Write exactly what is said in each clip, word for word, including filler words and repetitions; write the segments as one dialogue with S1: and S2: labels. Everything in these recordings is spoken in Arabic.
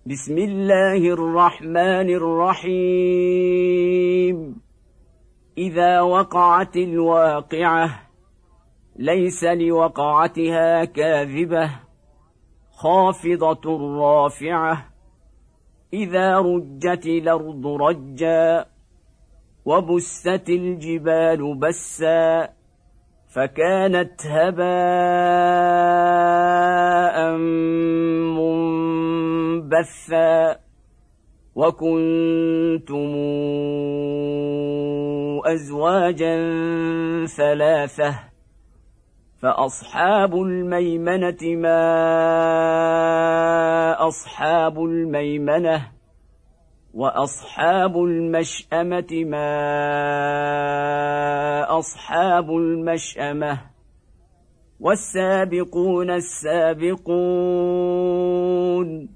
S1: بسم الله الرحمن الرحيم. إذا وقعت الواقعة ليس لوقعتها كاذبة خافضة رافعة إذا رجت الأرض رجا وبست الجبال بسا فكانت هباء منبثا وكنتم أزواجا ثلاثة فأصحاب الميمنة ما أصحاب الميمنة وأصحاب المشأمة ما أصحاب المشأمة والسابقون السابقون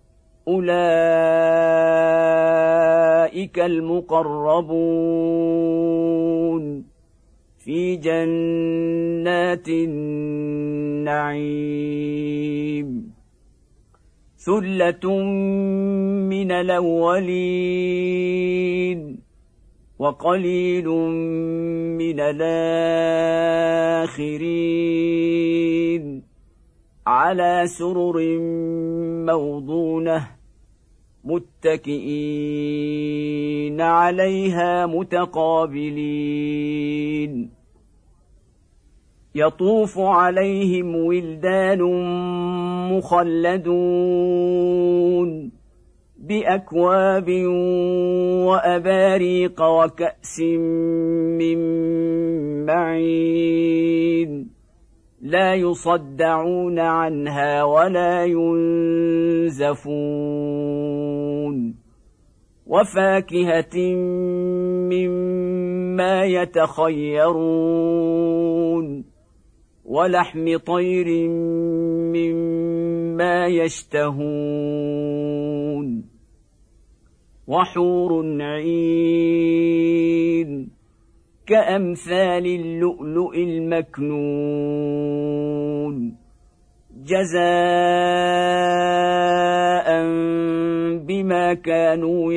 S1: أولئك المقربون في جنات النعيم ثلة من الأولين وقليل من الآخرين على سرر موضونة متكئين عليها متقابلين يطوف عليهم ولدان مخلدون بأكواب وأباريق وكأس من معين لا يصدعون عنها ولا ينزفون وفاكهة مما يتخيرون ولحم طير مما يشتهون وحور عين كأمثال اللؤلؤ المكنون جزاء بما كانوا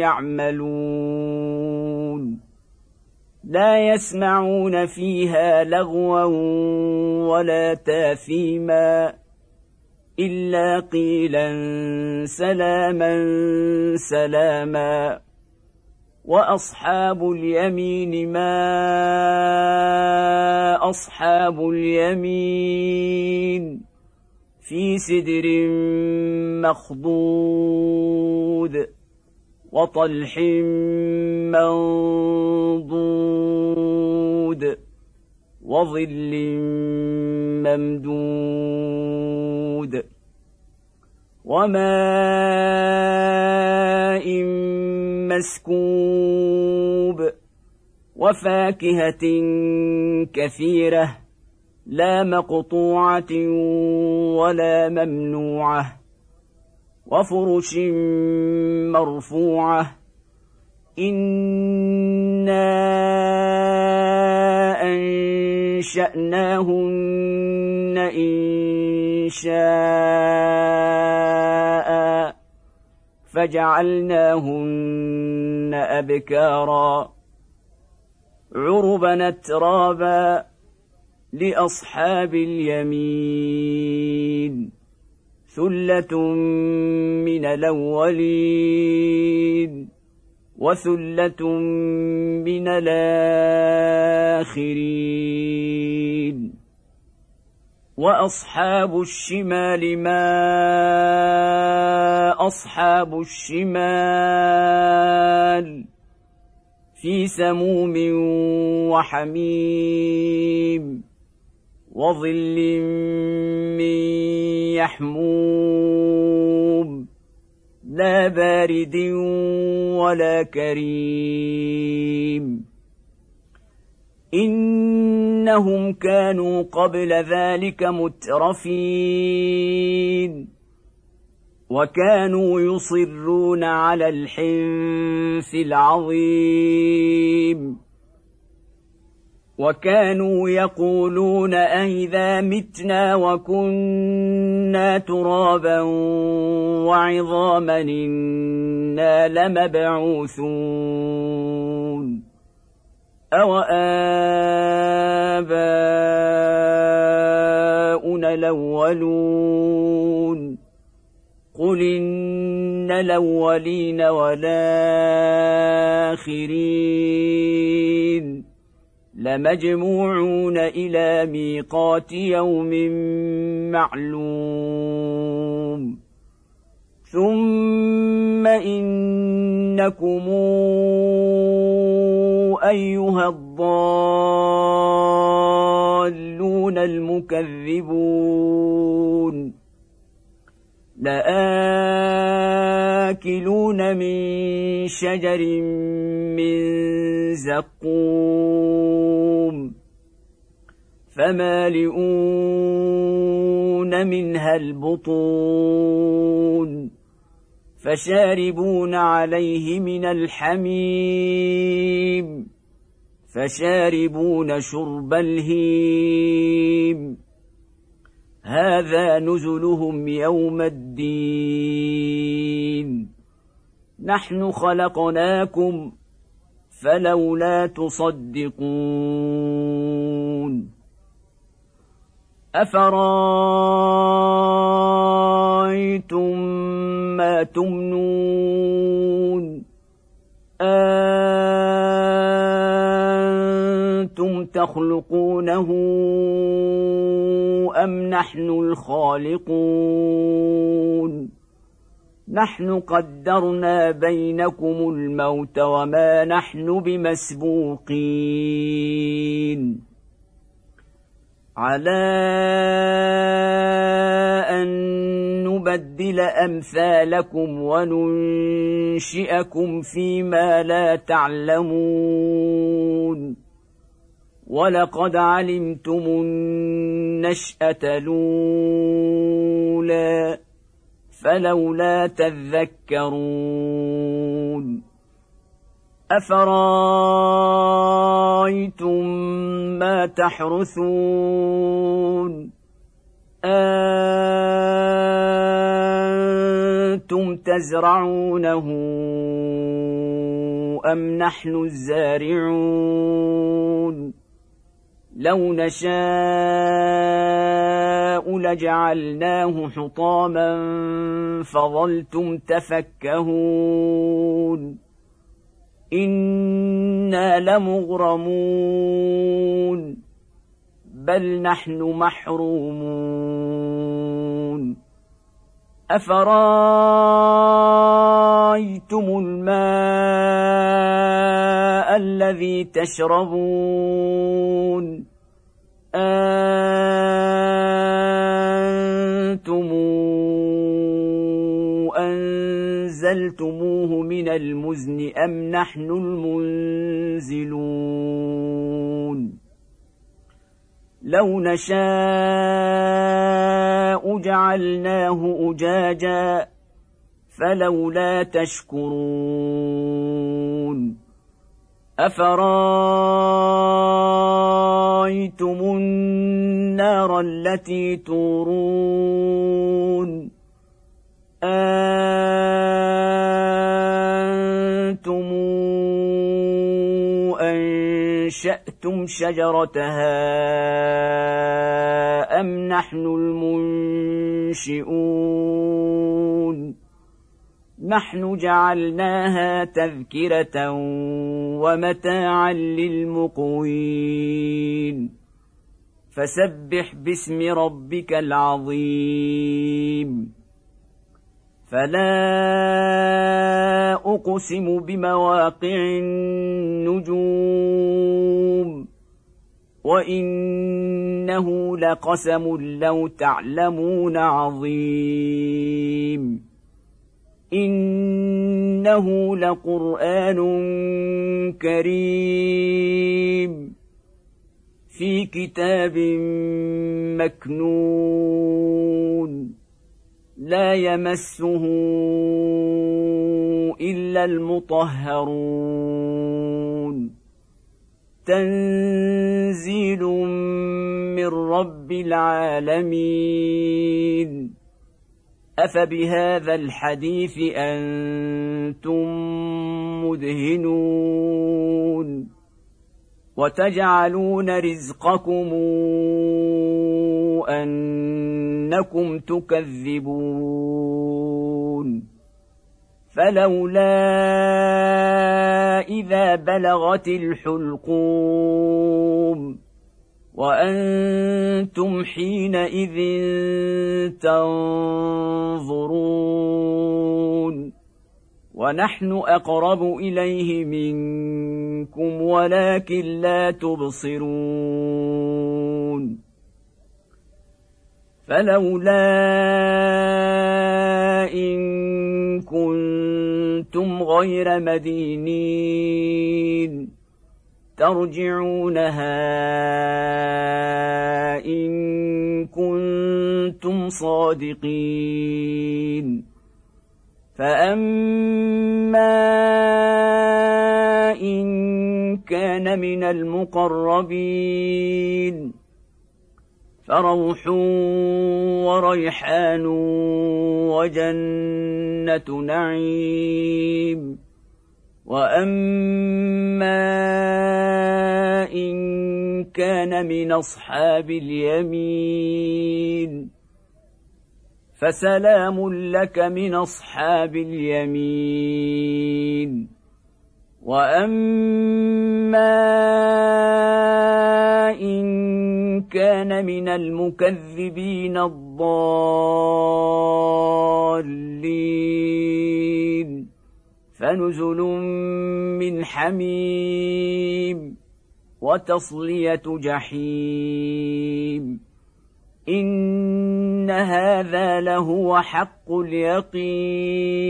S1: يعملون لا يسمعون فيها لغوا ولا تاثيما إلا قيلا سلاما سلاما وأصحاب اليمين ما أصحاب اليمين في سدر مخضود وطلح منضود وظل ممدود وماء مسكوب وفاكهة كثيرة لا مقطوعة ولا ممنوعة وفرش مرفوعة إنا أنشأناهن إنشاء فجعلناهن أبكارا عربا أترابا لأصحاب اليمين ثلة من الأولين وثلة من الآخرين وأصحاب الشمال ما أصحاب الشمال في سموم وحميم وظل من يحموم لا بارد ولا كريم إنهم كانوا قبل ذلك مترفين وكانوا يصرون على الحنث العظيم وكانوا يقولون أئذا متنا وكنا ترابا وعظاما إنا لمبعوثون أوآباؤنا الأولون قل إن الأولين والآخرين لمجموعون إلى ميقات يوم معلوم ثم إنكم أيها الضالون المكذبون لآكلون من شجر من زقوم فمالئون منها البطون فشاربون عليه من الحميم فشاربون شرب الهيم هذا نزلهم يوم الدين نحن خلقناكم فلولا تصدقون أفرأيتم ما تمنون أنتم تخلقونه أم نحن الخالقون نحن قدرنا بينكم الموت وما نحن بمسبوقين على أن نبدل أمثالكم وننشئكم فيما لا تعلمون ولقد علمتم النشأة الأولى فلولا تذكرون أفرأيتم ما تحرثون أنتم تزرعونه أم نحن الزارعون لو نشاء لجعلناه حطاما فظلتم تفكهون إنا لمغرمون بل نحن محرومون أفرأيتم الماء الذي تشربون أنتم أنزلتموه من المزن أم نحن المنزلون لو نشاء جعلناه أجاجا فلولا تشكرون أفرأيتم النار التي تورون أنتم أنشأتم شجرتها أم نحن المنشئون نحن جعلناها تذكرة ومتاعا للمقوين فسبح باسم ربك العظيم فلا أقسم بمواقع النجوم وإنه لقسم لو تعلمون عظيم إنه لقرآن كريم في كتاب مكنون لا يمسه إلا المطهرون تنزيل من رب العالمين أفبهذا الحديث أنتم مدهنون وتجعلون رزقكم أنكم تكذبون فلولا إذا بلغت الحلقوم وأنتم حينئذ تنظرون ونحن أقرب إليه منكم ولكن لا تبصرون فلولا إن كنتم غير مدينين ترجعونها إن كنتم صادقين فأما إن كان من المقربين فروح وريحان وجنة نعيم وأما إن كان من أصحاب اليمين فسلام لك من أصحاب اليمين وأما إن كان من المكذبين الضالين فنزل من حميم وتصلية جحيم إن هذا لهو حق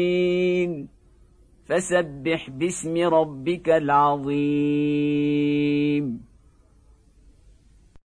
S1: اليقين فسبح باسم ربك العظيم